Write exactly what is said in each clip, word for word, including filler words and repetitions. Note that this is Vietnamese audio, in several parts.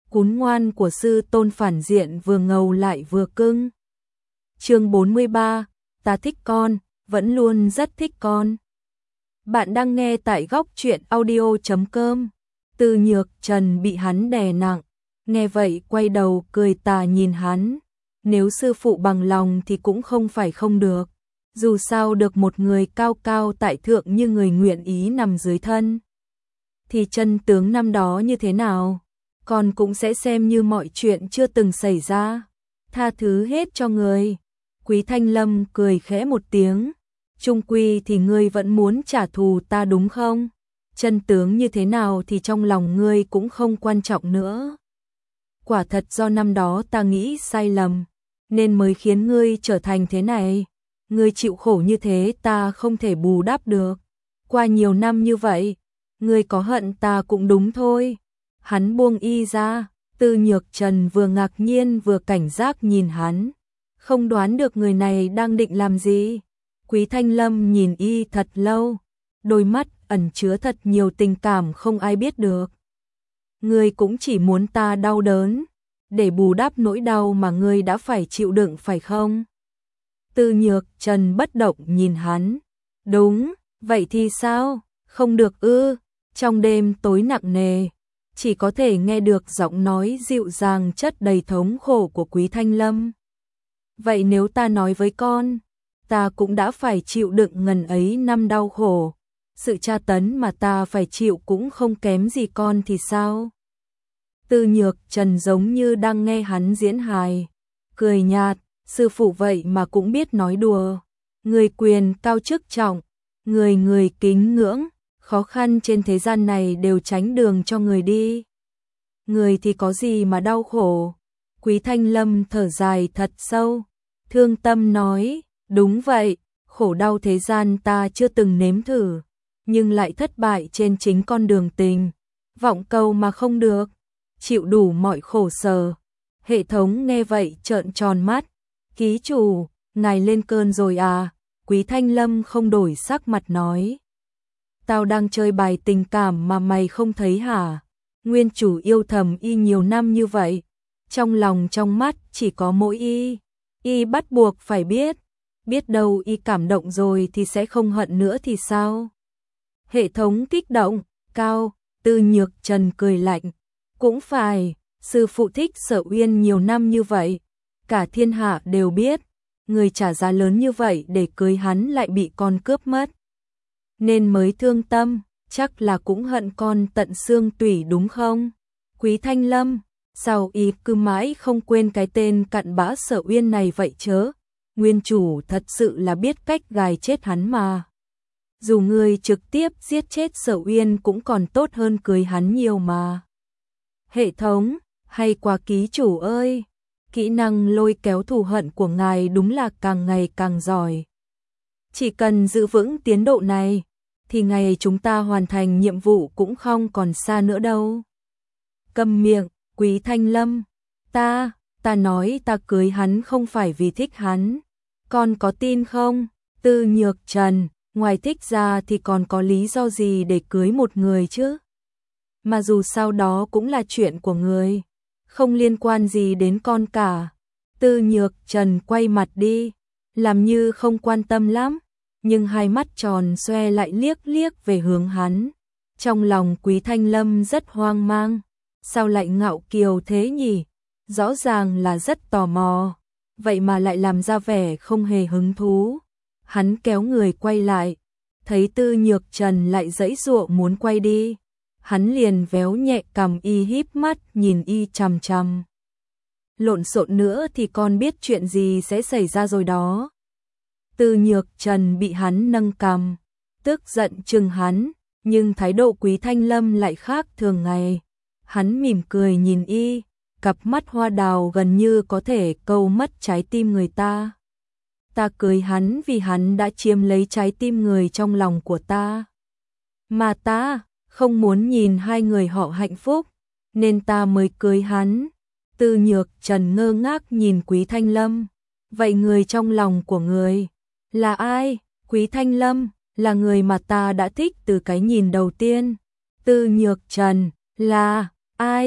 cún ngoan của sư tôn phản diện vừa ngầu lại vừa cưng. Chương bốn mươi ba, ta thích con, vẫn luôn rất thích con. Bạn đang nghe tại góc truyện audio chấm com. Từ Nhược Trần bị hắn đè nặng, nghe vậy quay đầu cười tà nhìn hắn. Nếu sư phụ bằng lòng thì cũng không phải không được. Dù sao được một người cao cao tại thượng như người nguyện ý nằm dưới thân. Thì chân tướng năm đó như thế nào? Con cũng sẽ xem như mọi chuyện chưa từng xảy ra. Tha thứ hết cho người. Quý Thanh Lâm cười khẽ một tiếng. Chung quy thì ngươi vẫn muốn trả thù ta đúng không? Chân tướng như thế nào thì trong lòng ngươi cũng không quan trọng nữa. Quả thật do năm đó ta nghĩ sai lầm, nên mới khiến ngươi trở thành thế này. Ngươi chịu khổ như thế ta không thể bù đắp được. Qua nhiều năm như vậy, ngươi có hận ta cũng đúng thôi. Hắn buông y ra, Từ Nhược Trần vừa ngạc nhiên vừa cảnh giác nhìn hắn. Không đoán được người này đang định làm gì. Quý Thanh Lâm nhìn y thật lâu, đôi mắt ẩn chứa thật nhiều tình cảm không ai biết được. Ngươi cũng chỉ muốn ta đau đớn, để bù đắp nỗi đau mà ngươi đã phải chịu đựng phải không? Từ Nhược Trần bất động nhìn hắn. Đúng, vậy thì sao? Không được ư? Trong đêm tối nặng nề, chỉ có thể nghe được giọng nói dịu dàng chất đầy thống khổ của Quý Thanh Lâm. Vậy nếu ta nói với con, ta cũng đã phải chịu đựng ngần ấy năm đau khổ, sự tra tấn mà ta phải chịu cũng không kém gì con thì sao? Từ Nhược Trần giống như đang nghe hắn diễn hài, cười nhạt, sư phụ vậy mà cũng biết nói đùa. Người quyền cao chức trọng, người người kính ngưỡng, khó khăn trên thế gian này đều tránh đường cho người đi. Người thì có gì mà đau khổ? Quý Thanh Lâm thở dài thật sâu, thương tâm nói, đúng vậy, khổ đau thế gian ta chưa từng nếm thử, nhưng lại thất bại trên chính con đường tình, vọng cầu mà không được, chịu đủ mọi khổ sở. Hệ thống nghe vậy trợn tròn mắt, ký chủ, ngài lên cơn rồi à? Quý Thanh Lâm không đổi sắc mặt nói, tao đang chơi bài tình cảm mà mày không thấy hả? Nguyên chủ yêu thầm y nhiều năm như vậy, trong lòng trong mắt chỉ có mỗi y, y bắt buộc phải biết, biết đâu y cảm động rồi thì sẽ không hận nữa thì sao? Hệ thống kích động, cao, Từ Nhược Trần cười lạnh, cũng phải, sư phụ thích Sở Uyên nhiều năm như vậy, cả thiên hạ đều biết, người trả giá lớn như vậy để cưới hắn lại bị con cướp mất. Nên mới thương tâm, chắc là cũng hận con tận xương tủy đúng không? Quý Thanh Lâm, sao y cứ mãi không quên cái tên cặn bã Sở Uyên này vậy chớ? Nguyên chủ thật sự là biết cách gài chết hắn mà. Dù người trực tiếp giết chết Sở Uyên cũng còn tốt hơn cưới hắn nhiều mà. Hệ thống, hay quá ký chủ ơi, kỹ năng lôi kéo thù hận của ngài đúng là càng ngày càng giỏi. Chỉ cần giữ vững tiến độ này, thì ngày chúng ta hoàn thành nhiệm vụ cũng không còn xa nữa đâu. Câm miệng, Quý Thanh Lâm, ta, ta nói ta cưới hắn không phải vì thích hắn, con có tin không? Từ Nhược Trần, ngoài thích ra thì còn có lý do gì để cưới một người chứ? Mà dù sao đó cũng là chuyện của người, không liên quan gì đến con cả. Từ Nhược Trần quay mặt đi, làm như không quan tâm lắm, nhưng hai mắt tròn xoe lại liếc liếc về hướng hắn. Trong lòng Quý Thanh Lâm rất hoang mang, sao lại ngạo kiều thế nhỉ? Rõ ràng là rất tò mò, vậy mà lại làm ra vẻ không hề hứng thú. Hắn kéo người quay lại, thấy Từ Nhược Trần lại giãy giụa muốn quay đi, hắn liền véo nhẹ cằm y híp mắt nhìn y chằm chằm. Lộn xộn nữa thì con biết chuyện gì sẽ xảy ra rồi đó. Từ Nhược Trần bị hắn nâng cằm, tức giận chừng hắn, nhưng thái độ Quý Thanh Lâm lại khác thường ngày. Hắn mỉm cười nhìn y, cặp mắt hoa đào gần như có thể câu mất trái tim người ta. Ta cưới hắn vì hắn đã chiếm lấy trái tim người trong lòng của ta. Mà ta không muốn nhìn hai người họ hạnh phúc, nên ta mới cưới hắn. Từ Nhược Trần ngơ ngác nhìn Quý Thanh Lâm. Vậy người trong lòng của người là ai? Quý Thanh Lâm là người mà ta đã thích từ cái nhìn đầu tiên. Từ Nhược Trần là ai?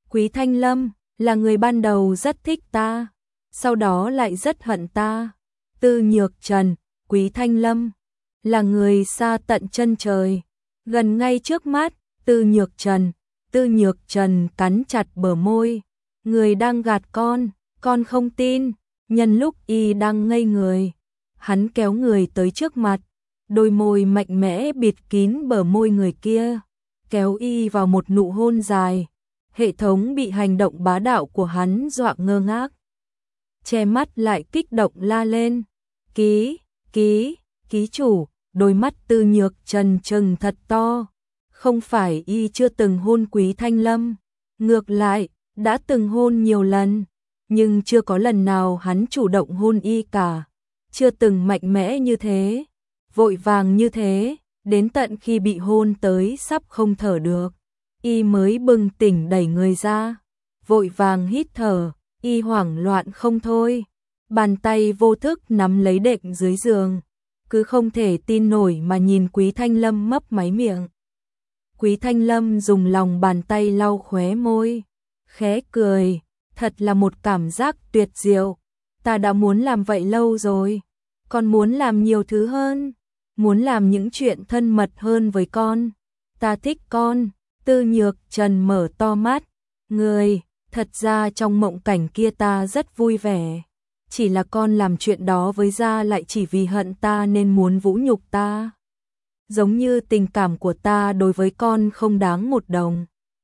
Quý Thanh Lâm là người ban đầu rất thích ta, sau đó lại rất hận ta. Tư Nhược Trần, Quý Thanh Lâm là người xa tận chân trời, gần ngay trước mắt. Tư Nhược Trần, Tư Nhược Trần cắn chặt bờ môi, người đang gạt con, con không tin. Nhân lúc y đang ngây người, hắn kéo người tới trước mặt, đôi môi mạnh mẽ bịt kín bờ môi người kia, kéo y vào một nụ hôn dài. Hệ thống bị hành động bá đạo của hắn dọa ngơ ngác, che mắt lại kích động la lên. Ký, ký, ký chủ. Đôi mắt Tư Nhược Trần trừng thật to. Không phải y chưa từng hôn Quý Thanh Lâm, ngược lại, đã từng hôn nhiều lần, nhưng chưa có lần nào hắn chủ động hôn y cả. Chưa từng mạnh mẽ như thế, vội vàng như thế, đến tận khi bị hôn tới sắp không thở được, y mới bừng tỉnh đẩy người ra, vội vàng hít thở, y hoảng loạn không thôi. Bàn tay vô thức nắm lấy đệm dưới giường, cứ không thể tin nổi mà nhìn Quý Thanh Lâm mấp máy miệng. Quý Thanh Lâm dùng lòng bàn tay lau khóe môi, khẽ cười, thật là một cảm giác tuyệt diệu. Ta đã muốn làm vậy lâu rồi, còn muốn làm nhiều thứ hơn, muốn làm những chuyện thân mật hơn với con. Ta thích con. Tư Nhược Trần mở to mắt, người, thật ra trong mộng cảnh kia ta rất vui vẻ. Chỉ là con làm chuyện đó với gia lại chỉ vì hận ta nên muốn vũ nhục ta. Giống như tình cảm của ta đối với con không đáng một đồng.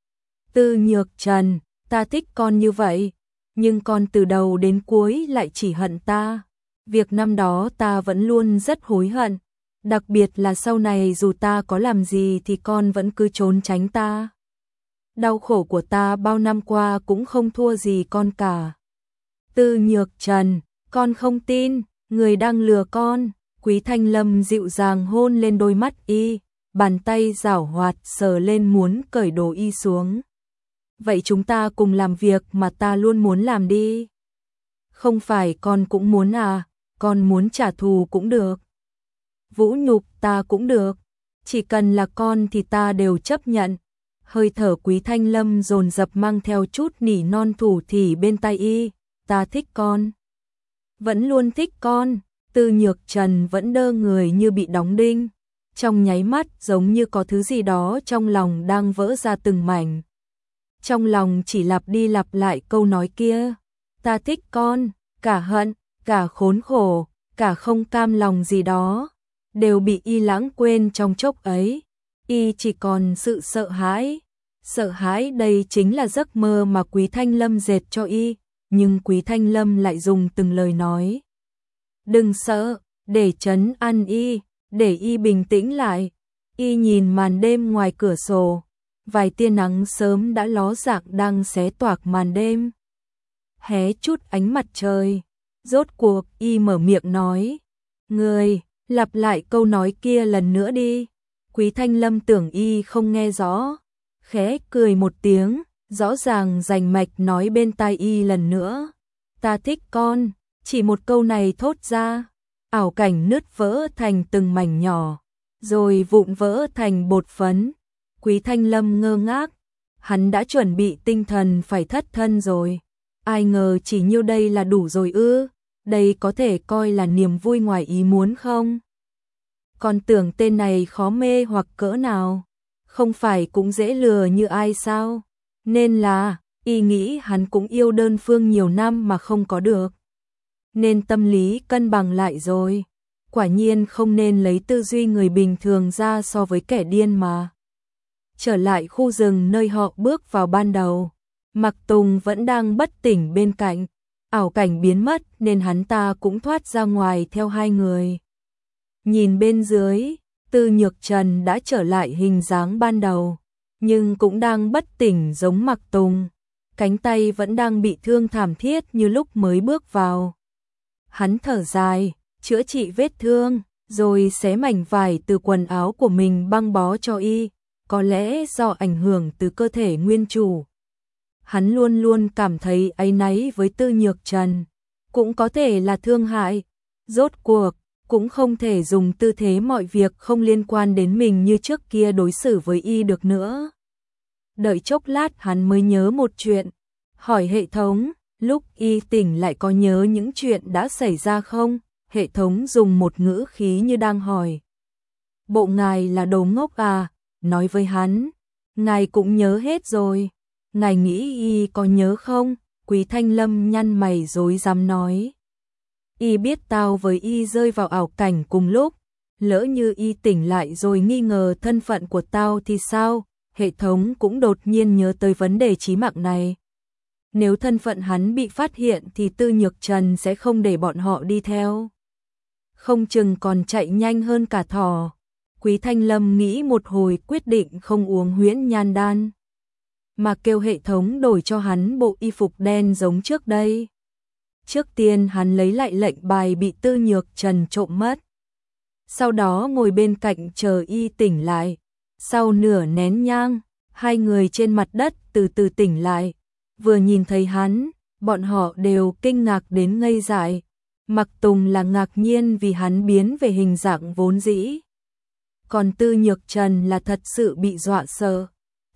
Tư Nhược Trần, ta thích con như vậy, nhưng con từ đầu đến cuối lại chỉ hận ta. Việc năm đó ta vẫn luôn rất hối hận, đặc biệt là sau này dù ta có làm gì thì con vẫn cứ trốn tránh ta. Đau khổ của ta bao năm qua cũng không thua gì con cả. Tư Nhược Trần, con không tin, người đang lừa con. Quý Thanh Lâm dịu dàng hôn lên đôi mắt y, bàn tay giảo hoạt sờ lên muốn cởi đồ y xuống. Vậy chúng ta cùng làm việc mà ta luôn muốn làm đi. Không phải con cũng muốn à, con muốn trả thù cũng được. Vũ nhục ta cũng được, chỉ cần là con thì ta đều chấp nhận. Hơi thở Quý Thanh Lâm dồn dập mang theo chút nỉ non thủ thỉ bên tai y, ta thích con. Vẫn luôn thích con. Tư Nhược Trần vẫn đơ người như bị đóng đinh, trong nháy mắt giống như có thứ gì đó trong lòng đang vỡ ra từng mảnh. Trong lòng chỉ lặp đi lặp lại câu nói kia, ta thích con, cả hận, cả khốn khổ, cả không cam lòng gì đó, đều bị y lãng quên trong chốc ấy. Y chỉ còn sự sợ hãi, sợ hãi đây chính là giấc mơ mà Quý Thanh Lâm dệt cho y, nhưng Quý Thanh Lâm lại dùng từng lời nói. Đừng sợ, để trấn an y, để y bình tĩnh lại. Y nhìn màn đêm ngoài cửa sổ, vài tia nắng sớm đã ló dạng đang xé toạc màn đêm. Hé chút ánh mặt trời, rốt cuộc y mở miệng nói, người, lặp lại câu nói kia lần nữa đi. Quý Thanh Lâm tưởng y không nghe rõ, khẽ cười một tiếng, rõ ràng rành mạch nói bên tai y lần nữa, ta thích con. Chỉ một câu này thốt ra, ảo cảnh nứt vỡ thành từng mảnh nhỏ, rồi vụn vỡ thành bột phấn. Quý Thanh Lâm ngơ ngác, hắn đã chuẩn bị tinh thần phải thất thân rồi. Ai ngờ chỉ nhiêu đây là đủ rồi ư, đây có thể coi là niềm vui ngoài ý muốn không? Còn tưởng tên này khó mê hoặc cỡ nào, không phải cũng dễ lừa như ai sao? Nên là, y nghĩ hắn cũng yêu đơn phương nhiều năm mà không có được. Nên tâm lý cân bằng lại rồi, quả nhiên không nên lấy tư duy người bình thường ra so với kẻ điên mà. Trở lại khu rừng nơi họ bước vào ban đầu, Mặc Tùng vẫn đang bất tỉnh bên cạnh, ảo cảnh biến mất nên hắn ta cũng thoát ra ngoài theo hai người. Nhìn bên dưới, Tư Nhược Trần đã trở lại hình dáng ban đầu, nhưng cũng đang bất tỉnh giống Mặc Tùng, cánh tay vẫn đang bị thương thảm thiết như lúc mới bước vào. Hắn thở dài, chữa trị vết thương, rồi xé mảnh vải từ quần áo của mình băng bó cho y, có lẽ do ảnh hưởng từ cơ thể nguyên chủ. Hắn luôn luôn cảm thấy áy náy với Tư Nhược Trần, cũng có thể là thương hại, rốt cuộc, cũng không thể dùng tư thế mọi việc không liên quan đến mình như trước kia đối xử với y được nữa. đợi chốc lát hắn mới nhớ một chuyện, hỏi hệ thống, lúc y tỉnh lại có nhớ những chuyện đã xảy ra không? Hệ thống dùng một ngữ khí như đang hỏi. Bộ ngài là đồ ngốc à? Nói với hắn, ngài cũng nhớ hết rồi. Ngài nghĩ y có nhớ không? Quý Thanh Lâm nhăn mày rối rắm nói. Y biết tao với y rơi vào ảo cảnh cùng lúc, lỡ như y tỉnh lại rồi nghi ngờ thân phận của tao thì sao? Hệ thống cũng đột nhiên nhớ tới vấn đề chí mạng này. Nếu thân phận hắn bị phát hiện thì Tư Nhược Trần sẽ không để bọn họ đi theo. Không chừng còn chạy nhanh hơn cả thỏ. Quý Thanh Lâm nghĩ một hồi quyết định không uống huyễn nhan đan, mà kêu hệ thống đổi cho hắn bộ y phục đen giống trước đây. Trước tiên hắn lấy lại lệnh bài bị Tư Nhược Trần trộm mất. Sau đó ngồi bên cạnh chờ y tỉnh lại. Sau nửa nén nhang, hai người trên mặt đất từ từ tỉnh lại. Vừa nhìn thấy hắn, bọn họ đều kinh ngạc đến ngây dại. Mặc Tùng là ngạc nhiên vì hắn biến về hình dạng vốn dĩ. Còn Tư Nhược Trần là thật sự bị dọa sợ.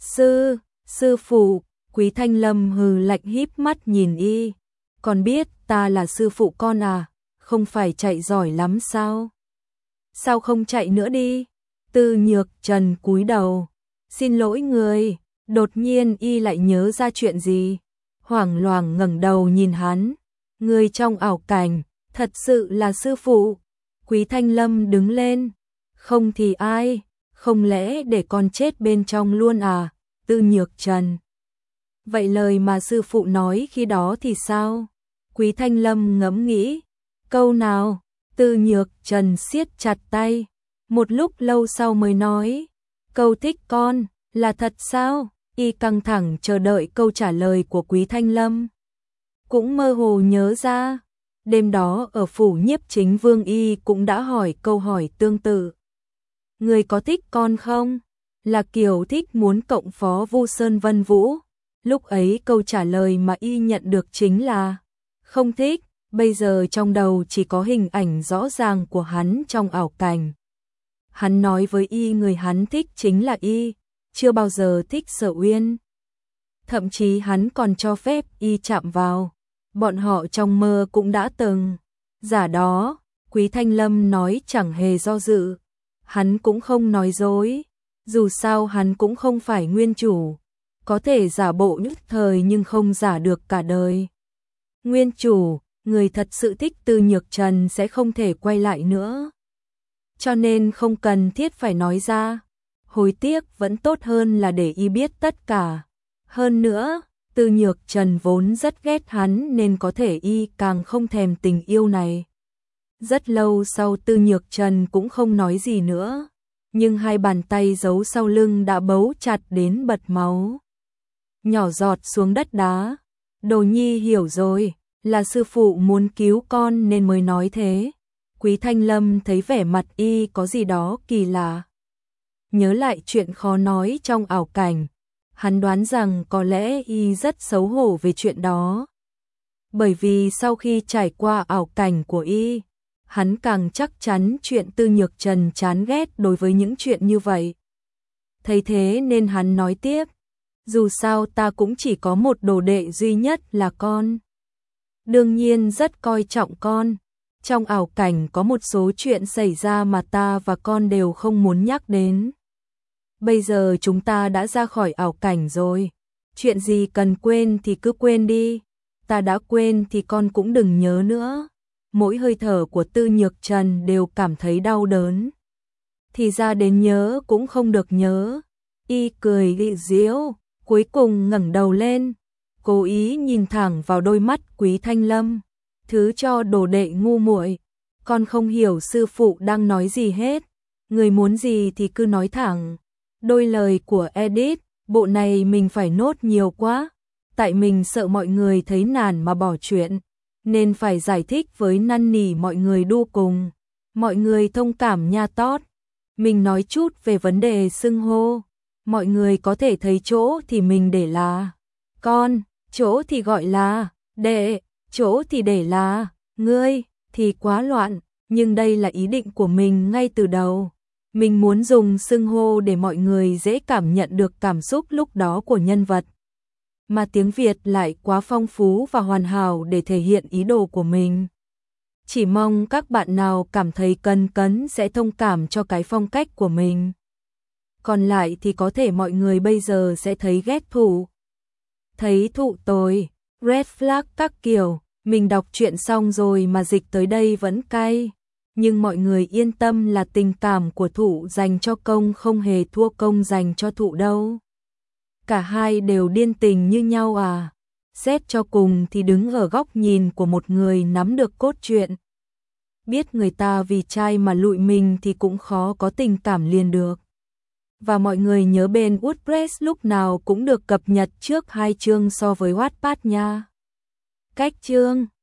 Sư, sư phụ, Quý Thanh Lâm hừ lạnh híp mắt nhìn y. Còn biết ta là sư phụ con à, không phải chạy giỏi lắm sao? Sao không chạy nữa đi? Tư Nhược Trần cúi đầu. Xin lỗi người, đột nhiên y lại nhớ ra chuyện gì. Hoảng loạn ngẩng đầu nhìn hắn. Người trong ảo cảnh, thật sự là sư phụ. Quý Thanh Lâm đứng lên. Không thì ai, không lẽ để con chết bên trong luôn à? Tư Nhược Trần. Vậy lời mà sư phụ nói khi đó thì sao? Quý Thanh Lâm ngẫm nghĩ. Câu nào? Tư Nhược Trần siết chặt tay. Một lúc lâu sau mới nói. Câu thích con, là thật sao? Y căng thẳng chờ đợi câu trả lời của Quý Thanh Lâm. Cũng mơ hồ nhớ ra. Đêm đó ở phủ Nhiếp Chính Vương y cũng đã hỏi câu hỏi tương tự. Người có thích con không? Là kiểu thích muốn cộng phó Vu Sơn Vân Vũ. Lúc ấy câu trả lời mà y nhận được chính là không thích. Bây giờ trong đầu chỉ có hình ảnh rõ ràng của hắn trong ảo cảnh. Hắn nói với y người hắn thích chính là y, chưa bao giờ thích Sở Uyên. Thậm chí hắn còn cho phép y chạm vào. Bọn họ trong mơ cũng đã từng. Giả đó, Quý Thanh Lâm nói chẳng hề do dự. Hắn cũng không nói dối. Dù sao hắn cũng không phải nguyên chủ. Có thể giả bộ nhất thời nhưng không giả được cả đời. Nguyên chủ, người thật sự thích Tư Nhược Trần sẽ không thể quay lại nữa. Cho nên không cần thiết phải nói ra. Hối tiếc vẫn tốt hơn là để y biết tất cả. Hơn nữa, Tư Nhược Trần vốn rất ghét hắn nên có thể y càng không thèm tình yêu này. Rất lâu sau Tư Nhược Trần cũng không nói gì nữa. Nhưng hai bàn tay giấu sau lưng đã bấu chặt đến bật máu. Nhỏ giọt xuống đất đá. Đồ nhi hiểu rồi, là sư phụ muốn cứu con nên mới nói thế. Quý Thanh Lâm thấy vẻ mặt y có gì đó kỳ lạ. Nhớ lại chuyện khó nói trong ảo cảnh. Hắn đoán rằng có lẽ y rất xấu hổ về chuyện đó. Bởi vì sau khi trải qua ảo cảnh của y, hắn càng chắc chắn chuyện Tư Nhược Trần chán ghét đối với những chuyện như vậy. Thấy thế nên hắn nói tiếp. Dù sao ta cũng chỉ có một đồ đệ duy nhất là con. Đương nhiên rất coi trọng con. Trong ảo cảnh có một số chuyện xảy ra mà ta và con đều không muốn nhắc đến. Bây giờ chúng ta đã ra khỏi ảo cảnh rồi. Chuyện gì cần quên thì cứ quên đi. Ta đã quên thì con cũng đừng nhớ nữa. Mỗi hơi thở của Tư Nhược Trần đều cảm thấy đau đớn. Thì ra đến nhớ cũng không được nhớ. Y cười gị giễu, cuối cùng ngẩng đầu lên. Cố ý nhìn thẳng vào đôi mắt Quý Thanh Lâm. Thứ cho đồ đệ ngu muội, con không hiểu sư phụ đang nói gì hết. Người muốn gì thì cứ nói thẳng. Đôi lời của Edith, bộ này mình phải nốt nhiều quá. Tại mình sợ mọi người thấy nản mà bỏ chuyện, nên phải giải thích với năn nỉ mọi người đu cùng. Mọi người thông cảm nha tót. Mình nói chút về vấn đề xưng hô. Mọi người có thể thấy chỗ thì mình để là con, chỗ thì gọi là đệ, chỗ thì để là ngươi, thì quá loạn. Nhưng đây là ý định của mình ngay từ đầu. Mình muốn dùng xưng hô để mọi người dễ cảm nhận được cảm xúc lúc đó của nhân vật. Mà tiếng Việt lại quá phong phú và hoàn hảo để thể hiện ý đồ của mình. Chỉ mong các bạn nào cảm thấy cấn cấn sẽ thông cảm cho cái phong cách của mình. Còn lại thì có thể mọi người bây giờ sẽ thấy ghét Thụ. Thấy Thụ tồi, red flag các kiểu, mình đọc truyện xong rồi mà dịch tới đây vẫn cay. Nhưng mọi người yên tâm là tình cảm của Thụ dành cho Công không hề thua Công dành cho Thụ đâu. Cả hai đều điên tình như nhau à. Xét cho cùng thì đứng ở góc nhìn của một người nắm được cốt truyện. Biết người ta vì trai mà lụi mình thì cũng khó có tình cảm liền được. Và mọi người nhớ bên WordPress lúc nào cũng được cập nhật trước hai chương so với Wattpad nha. Cách chương